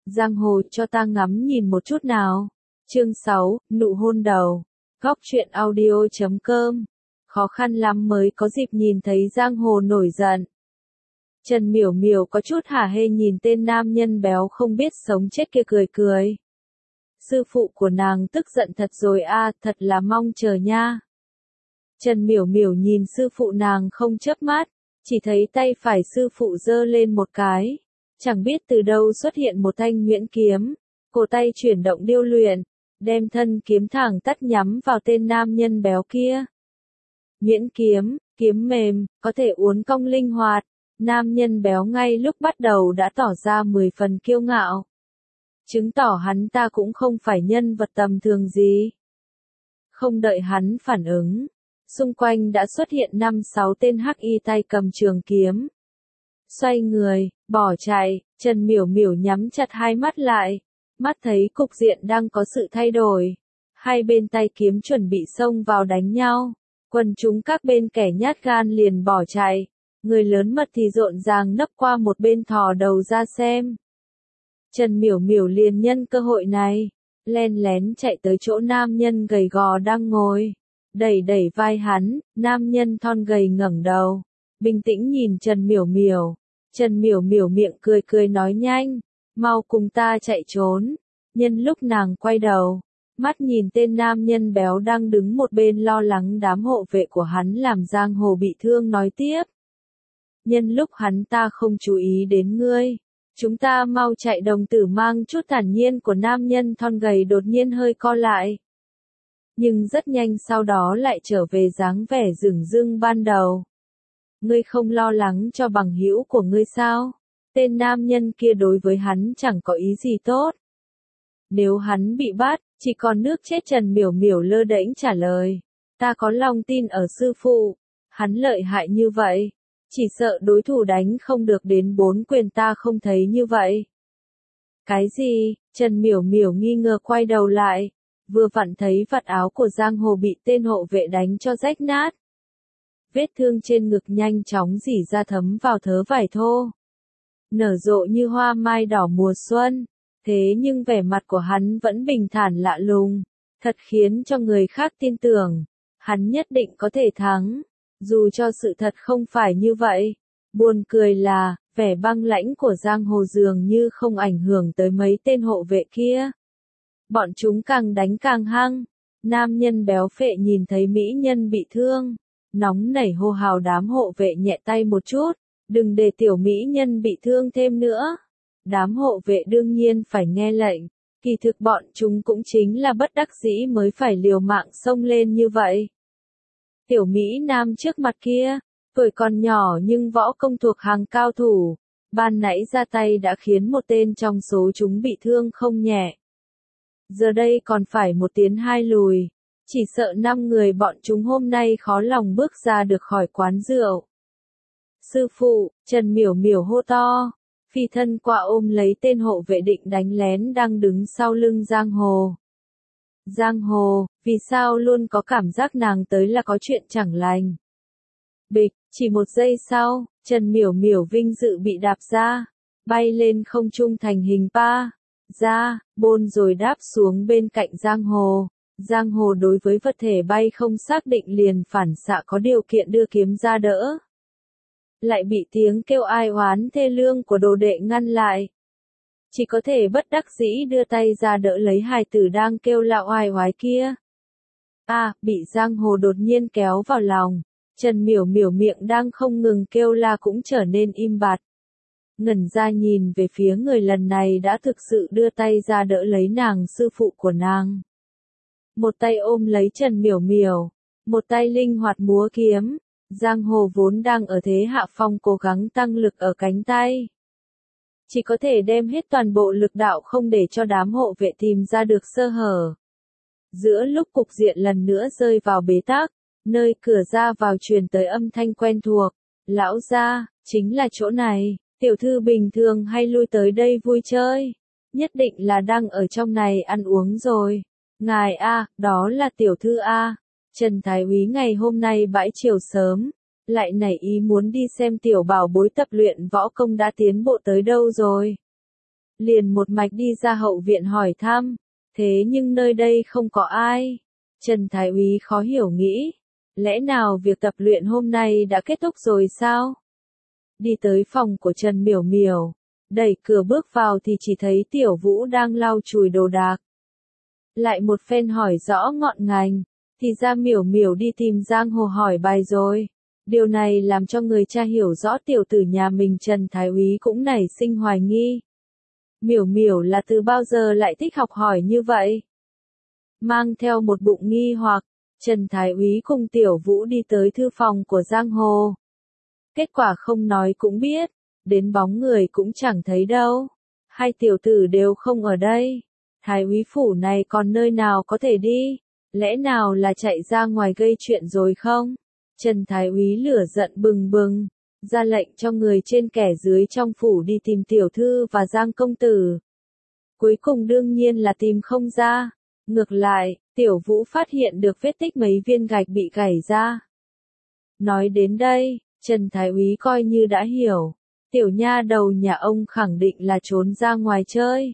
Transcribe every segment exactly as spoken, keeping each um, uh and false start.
Giang hồ cho ta ngắm nhìn một chút nào. Chương sáu, nụ hôn đầu. Góc truyện audio chấm com. Khó khăn lắm mới có dịp nhìn thấy giang hồ nổi giận. Trần Miểu Miểu có chút hả hê nhìn tên nam nhân béo không biết sống chết kia cười cười. Sư phụ của nàng tức giận thật rồi a, thật là mong chờ nha. Trần Miểu Miểu nhìn sư phụ nàng không chớp mắt, chỉ thấy tay phải sư phụ giơ lên một cái. Chẳng biết từ đâu xuất hiện một thanh nhuyễn kiếm, cổ tay chuyển động điêu luyện, đem thân kiếm thẳng tắp nhắm vào tên nam nhân béo kia. Nhuyễn kiếm, kiếm mềm, có thể uốn cong linh hoạt, nam nhân béo ngay lúc bắt đầu đã tỏ ra mười phần kiêu ngạo. Chứng tỏ hắn ta cũng không phải nhân vật tầm thường gì. Không đợi hắn phản ứng, xung quanh đã xuất hiện năm sáu tên hắc y tay cầm trường kiếm. Xoay người, bỏ chạy, Trần Miểu Miểu nhắm chặt hai mắt lại, mắt thấy cục diện đang có sự thay đổi. Hai bên tay kiếm chuẩn bị xông vào đánh nhau, quần chúng các bên kẻ nhát gan liền bỏ chạy, người lớn mật thì rộn ràng nấp qua một bên thò đầu ra xem. Trần Miểu Miểu liền nhân cơ hội này, len lén chạy tới chỗ nam nhân gầy gò đang ngồi, đẩy đẩy vai hắn, nam nhân thon gầy ngẩng đầu, bình tĩnh nhìn Trần Miểu Miểu. Trần Miểu Miểu miệng cười cười nói nhanh, mau cùng ta chạy trốn. Nhân lúc nàng quay đầu, mắt nhìn tên nam nhân béo đang đứng một bên lo lắng đám hộ vệ của hắn làm giang hồ bị thương nói tiếp. Nhân lúc hắn ta không chú ý đến ngươi, chúng ta mau chạy. Đồng tử mang chút thản nhiên của nam nhân thon gầy đột nhiên hơi co lại. Nhưng rất nhanh sau đó lại trở về dáng vẻ dửng dưng ban đầu. Ngươi không lo lắng cho bằng hữu của ngươi sao? Tên nam nhân kia đối với hắn chẳng có ý gì tốt. Nếu hắn bị bắt, chỉ còn nước chết. Trần Miểu Miểu lơ đễnh trả lời. Ta có lòng tin ở sư phụ. Hắn lợi hại như vậy. Chỉ sợ đối thủ đánh không được đến bốn quyền. Ta không thấy như vậy. Cái gì? Trần Miểu Miểu nghi ngờ quay đầu lại. Vừa vặn thấy vạt áo của giang hồ bị tên hộ vệ đánh cho rách nát. Vết thương trên ngực nhanh chóng rỉ ra thấm vào thớ vải thô. Nở rộ như hoa mai đỏ mùa xuân. Thế nhưng vẻ mặt của hắn vẫn bình thản lạ lùng. Thật khiến cho người khác tin tưởng. Hắn nhất định có thể thắng. Dù cho sự thật không phải như vậy. Buồn cười là, vẻ băng lãnh của giang hồ dường như không ảnh hưởng tới mấy tên hộ vệ kia. Bọn chúng càng đánh càng hăng. Nam nhân béo phệ nhìn thấy mỹ nhân bị thương. Nóng nảy hô hào đám hộ vệ nhẹ tay một chút, đừng để tiểu mỹ nhân bị thương thêm nữa. Đám hộ vệ đương nhiên phải nghe lệnh, kỳ thực bọn chúng cũng chính là bất đắc dĩ mới phải liều mạng xông lên như vậy. Tiểu mỹ nam trước mặt kia, tuổi còn nhỏ nhưng võ công thuộc hàng cao thủ, ban nãy ra tay đã khiến một tên trong số chúng bị thương không nhẹ. Giờ đây còn phải một tiến hai lùi. Chỉ sợ năm người bọn chúng hôm nay khó lòng bước ra được khỏi quán rượu. Sư phụ, Trần Miểu Miểu hô to, phi thân qua ôm lấy tên hộ vệ định đánh lén đang đứng sau lưng giang hồ. Giang hồ, vì sao luôn có cảm giác nàng tới là có chuyện chẳng lành. Bịch, chỉ một giây sau, Trần Miểu Miểu vinh dự bị đạp ra, bay lên không trung thành hình pa, ra, bôn rồi đáp xuống bên cạnh giang hồ. Giang hồ đối với vật thể bay không xác định liền phản xạ có điều kiện đưa kiếm ra đỡ. Lại bị tiếng kêu ai oán thê lương của đồ đệ ngăn lại. Chỉ có thể bất đắc dĩ đưa tay ra đỡ lấy hài tử đang kêu la oai oái kia. À, bị giang hồ đột nhiên kéo vào lòng. Trần Miểu Miểu miệng đang không ngừng kêu la cũng trở nên im bặt. Ngẩn ra nhìn về phía người lần này đã thực sự đưa tay ra đỡ lấy nàng sư phụ của nàng. Một tay ôm lấy Trần Miểu Miểu, một tay linh hoạt múa kiếm, giang hồ vốn đang ở thế hạ phong cố gắng tăng lực ở cánh tay. Chỉ có thể đem hết toàn bộ lực đạo không để cho đám hộ vệ tìm ra được sơ hở. Giữa lúc cục diện lần nữa rơi vào bế tắc, nơi cửa ra vào truyền tới âm thanh quen thuộc, lão gia, chính là chỗ này, tiểu thư bình thường hay lui tới đây vui chơi, nhất định là đang ở trong này ăn uống rồi. Ngài A, đó là tiểu thư A. Trần Thái Úy ngày hôm nay bãi chiều sớm, lại nảy ý muốn đi xem tiểu bảo bối tập luyện võ công đã tiến bộ tới đâu rồi. liền một mạch đi ra hậu viện hỏi thăm, thế nhưng nơi đây không có ai. Trần Thái Úy khó hiểu nghĩ, lẽ nào việc tập luyện hôm nay đã kết thúc rồi sao? Đi tới phòng của Trần Miểu Miểu, đẩy cửa bước vào thì chỉ thấy Tiểu Vũ đang lau chùi đồ đạc. Lại một phen hỏi rõ ngọn ngành, thì ra Miểu Miểu đi tìm giang hồ hỏi bài rồi. Điều này làm cho người cha hiểu rõ tiểu tử nhà mình Trần Thái Úy cũng nảy sinh hoài nghi. Miểu Miểu là từ bao giờ lại thích học hỏi như vậy? Mang theo một bụng nghi hoặc, Trần Thái Úy cùng Tiểu Vũ đi tới thư phòng của giang hồ. Kết quả không nói cũng biết, đến bóng người cũng chẳng thấy đâu. Hai tiểu tử đều không ở đây. Thái úy phủ này còn nơi nào có thể đi? Lẽ nào là chạy ra ngoài gây chuyện rồi không? Trần Thái úy lửa giận bừng bừng, ra lệnh cho người trên kẻ dưới trong phủ đi tìm tiểu thư và Giang công tử. Cuối cùng đương nhiên là tìm không ra. Ngược lại, Tiểu Vũ phát hiện được vết tích mấy viên gạch bị gảy ra. Nói đến đây, Trần Thái úy coi như đã hiểu. Tiểu nha đầu nhà ông khẳng định là trốn ra ngoài chơi.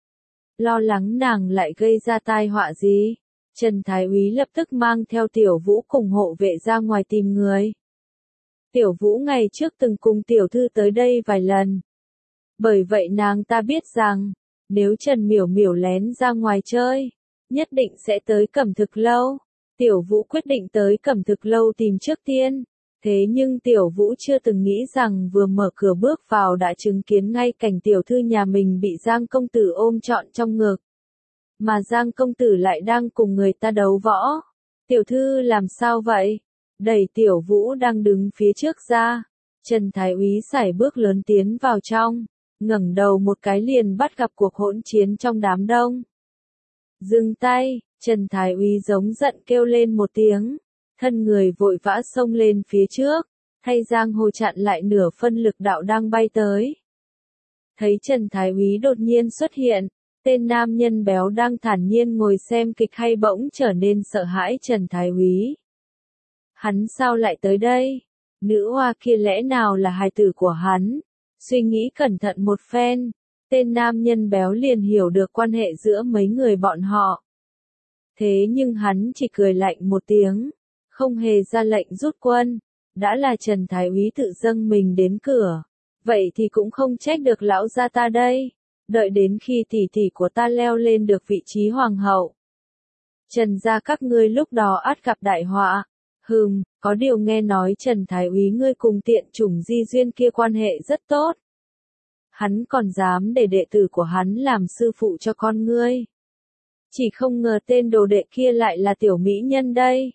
Lo lắng nàng lại gây ra tai họa gì, Trần Thái úy lập tức mang theo Tiểu Vũ cùng hộ vệ ra ngoài tìm người. Tiểu Vũ ngày trước từng cùng tiểu thư tới đây vài lần. Bởi vậy nàng ta biết rằng, nếu Trần Miểu Miểu lén ra ngoài chơi, nhất định sẽ tới Cẩm Thực Lâu. Tiểu Vũ quyết định tới Cẩm Thực Lâu tìm trước tiên. Thế nhưng Tiểu Vũ chưa từng nghĩ rằng vừa mở cửa bước vào đã chứng kiến ngay cảnh tiểu thư nhà mình bị Giang công tử ôm trọn trong ngực. Mà Giang công tử lại đang cùng người ta đấu võ. Tiểu thư làm sao vậy? Đẩy Tiểu Vũ đang đứng phía trước ra. Trần Thái úy sải bước lớn tiến vào trong, ngẩng đầu một cái liền bắt gặp cuộc hỗn chiến trong đám đông. Dừng tay, Trần Thái úy giống giận kêu lên một tiếng. Thân người vội vã xông lên phía trước, thay giang hồ chặn lại nửa phân lực đạo đang bay tới. Thấy Trần Thái úy đột nhiên xuất hiện, tên nam nhân béo đang thản nhiên ngồi xem kịch hay bỗng trở nên sợ hãi Trần Thái úy. Hắn sao lại tới đây? Nữ hoa kia lẽ nào là hài tử của hắn? Suy nghĩ cẩn thận một phen, tên nam nhân béo liền hiểu được quan hệ giữa mấy người bọn họ. Thế nhưng hắn chỉ cười lạnh một tiếng, không hề ra lệnh rút quân. Đã là Trần Thái úy tự dâng mình đến cửa, vậy thì cũng không trách được lão gia ta đây. Đợi đến khi tỷ tỷ của ta leo lên được vị trí hoàng hậu, Trần gia các ngươi lúc đó ắt gặp đại họa. Hừm, có điều nghe nói Trần Thái úy ngươi cùng tiện chủng Di Duyên kia quan hệ rất tốt. Hắn còn dám để đệ tử của hắn làm sư phụ cho con ngươi. Chỉ không ngờ tên đồ đệ kia lại là tiểu mỹ nhân đây.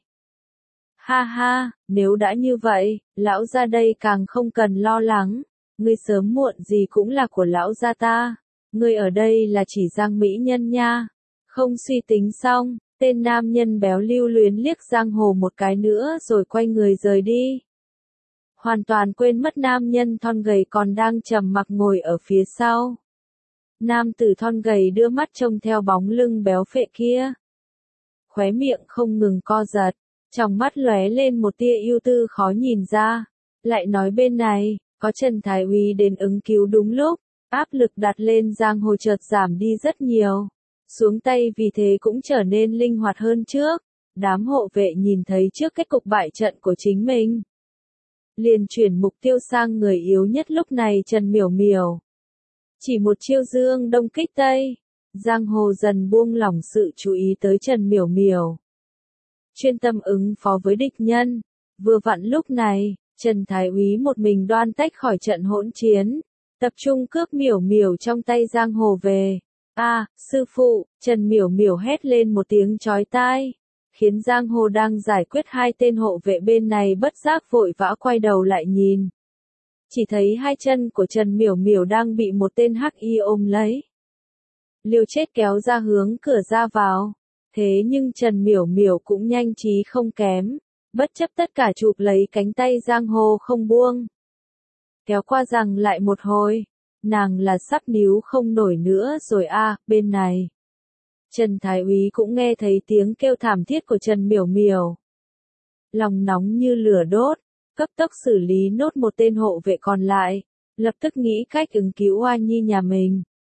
Ha ha, nếu đã như vậy, lão gia đây càng không cần lo lắng. Ngươi sớm muộn gì cũng là của lão gia ta. Ngươi ở đây là chỉ Giang mỹ nhân nha. Không suy tính xong, tên nam nhân béo lưu luyến liếc giang hồ một cái nữa rồi quay người rời đi. Hoàn toàn quên mất nam nhân thon gầy còn đang trầm mặc ngồi ở phía sau. Nam tử thon gầy đưa mắt trông theo bóng lưng béo phệ kia. Khóe miệng không ngừng co giật, trong mắt lóe lên một tia ưu tư khó nhìn ra. Lại nói bên này, có Trần Thái úy đến ứng cứu đúng lúc, áp lực đặt lên giang hồ chợt giảm đi rất nhiều. Xuống tay vì thế cũng trở nên linh hoạt hơn trước. Đám hộ vệ nhìn thấy trước kết cục bại trận của chính mình, liền chuyển mục tiêu sang người yếu nhất lúc này Trần Miểu Miểu. Chỉ một chiêu dương đông kích tây, giang hồ dần buông lỏng sự chú ý tới Trần Miểu Miểu. Chuyên tâm ứng phó với địch nhân. Vừa vặn lúc này, Trần Thái úy một mình đoan tách khỏi trận hỗn chiến, tập trung cướp Miểu Miểu trong tay giang hồ về. A, à, sư phụ, Trần Miểu Miểu hét lên một tiếng chói tai, khiến giang hồ đang giải quyết hai tên hộ vệ bên này bất giác vội vã quay đầu lại nhìn. Chỉ thấy hai chân của Trần Miểu Miểu đang bị một tên hắc y ôm lấy. Liều chết kéo ra hướng cửa ra vào. Thế nhưng Trần Miểu Miểu cũng nhanh trí không kém, bất chấp tất cả chụp lấy cánh tay giang hồ không buông. Kéo qua rằng lại một hồi, nàng là sắp níu không nổi nữa rồi a. À, bên này, Trần Thái úy cũng nghe thấy tiếng kêu thảm thiết của Trần Miểu Miểu. Lòng nóng như lửa đốt, cấp tốc xử lý nốt một tên hộ vệ còn lại, lập tức nghĩ cách ứng cứu oa nhi nhà mình.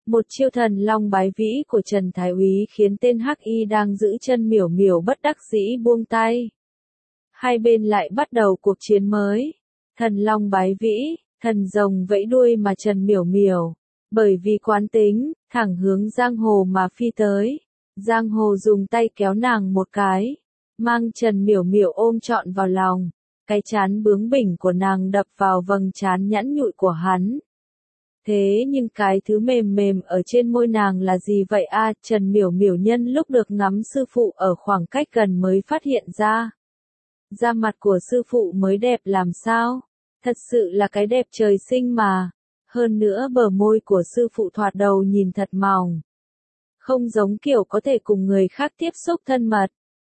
Một chiêu thần long bái vĩ của Trần Thái Úy khiến tên Hắc Y đang giữ chân miểu miểu bất đắc dĩ buông tay. Hai bên lại bắt đầu cuộc chiến mới. Thần long bái vĩ, thần rồng vẫy đuôi mà Trần miểu miểu. Bởi vì quán tính, thẳng hướng Giang Hồ mà phi tới. Giang Hồ dùng tay kéo nàng một cái. Mang Trần miểu miểu ôm trọn vào lòng. Cái trán bướng bỉnh của nàng đập vào vầng trán nhẵn nhụi của hắn. Thế nhưng cái thứ mềm mềm ở trên môi nàng là gì vậy a? À, Trần miểu miểu nhân lúc được ngắm sư phụ ở khoảng cách gần mới phát hiện ra. Da mặt của sư phụ mới đẹp làm sao? Thật sự là cái đẹp trời sinh mà. Hơn nữa bờ môi của sư phụ thoạt đầu nhìn thật mỏng. Không giống kiểu có thể cùng người khác tiếp xúc thân mật.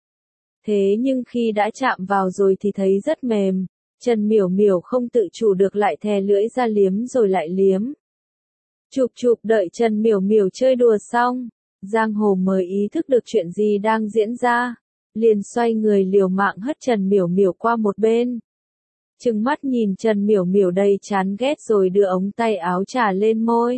Thế nhưng khi đã chạm vào rồi thì thấy rất mềm. Trần miểu miểu không tự chủ được lại thè lưỡi ra liếm rồi lại liếm. Chụp chụp đợi Trần miểu miểu chơi đùa xong. Giang Hồ mới ý thức được chuyện gì đang diễn ra. Liền xoay người liều mạng hất Trần miểu miểu qua một bên. Trừng mắt nhìn Trần miểu miểu đầy chán ghét rồi đưa ống tay áo trà lên môi.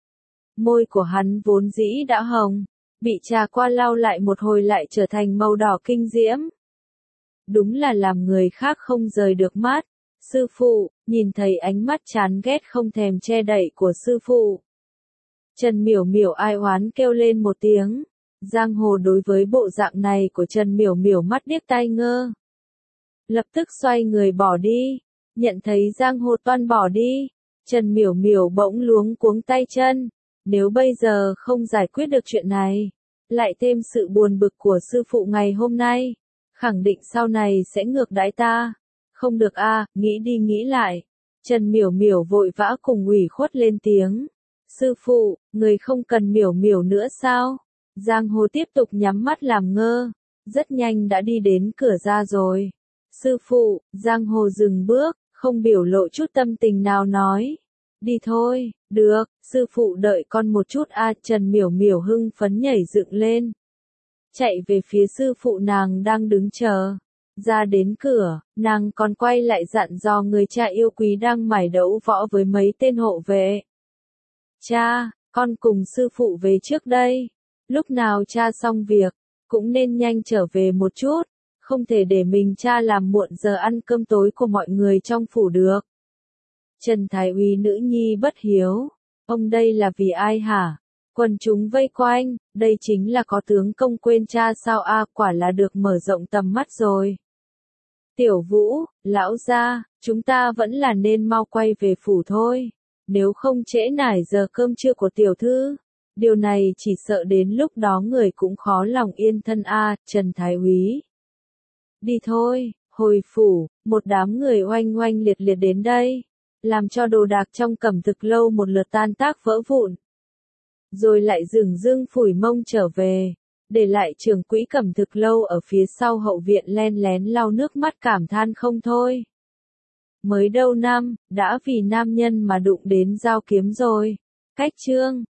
Môi của hắn vốn dĩ đã hồng. Bị trà qua lau lại một hồi lại trở thành màu đỏ kinh diễm. Đúng là làm người khác không rời được mắt. Sư phụ, nhìn thấy ánh mắt chán ghét không thèm che đậy của sư phụ. Trần miểu miểu ai oán kêu lên một tiếng. Giang Hồ đối với bộ dạng này của Trần miểu miểu mắt điếc tai ngơ. Lập tức xoay người bỏ đi. Nhận thấy Giang Hồ toan bỏ đi. Trần miểu miểu bỗng luống cuống tay chân. Nếu bây giờ không giải quyết được chuyện này, lại thêm sự buồn bực của sư phụ ngày hôm nay, khẳng định sau này sẽ ngược đãi ta. Không được a, à, nghĩ đi nghĩ lại. Trần miểu miểu vội vã cùng ủy khuất lên tiếng. Sư phụ, người không cần miểu miểu nữa sao? Giang Hồ tiếp tục nhắm mắt làm ngơ. Rất nhanh đã đi đến cửa ra rồi. Sư phụ, Giang Hồ dừng bước, không biểu lộ chút tâm tình nào nói. Đi thôi, được, sư phụ đợi con một chút a. À, Trần miểu miểu hưng phấn nhảy dựng lên. Chạy về phía sư phụ nàng đang đứng chờ. Ra đến cửa, nàng còn quay lại dặn dò người cha yêu quý đang mải đấu võ với mấy tên hộ vệ. Cha, con cùng sư phụ về trước đây. Lúc nào cha xong việc, cũng nên nhanh trở về một chút. Không thể để mình cha làm muộn giờ ăn cơm tối của mọi người trong phủ được. Trần Thái Úy nữ nhi bất hiếu. Ông đây là vì ai hả? Quần chúng vây quanh, đây chính là có tướng công quên cha sao a, à, quả là được mở rộng tầm mắt rồi. Tiểu Vũ, lão gia, chúng ta vẫn là nên mau quay về phủ thôi. Nếu không trễ nải giờ cơm trưa của tiểu thư. Điều này chỉ sợ đến lúc đó người cũng khó lòng yên thân a. À, Trần Thái Úy. Đi thôi, hồi phủ, một đám người oanh oanh liệt liệt đến đây. Làm cho đồ đạc trong Cẩm Thực lâu một lượt tan tác vỡ vụn. Rồi lại dửng dưng phủi mông trở về. Để lại trưởng quỹ Cẩm Thực lâu ở phía sau hậu viện len lén lau nước mắt cảm than không thôi. Mới đâu năm, đã vì nam nhân mà đụng đến dao kiếm rồi. Cách chương.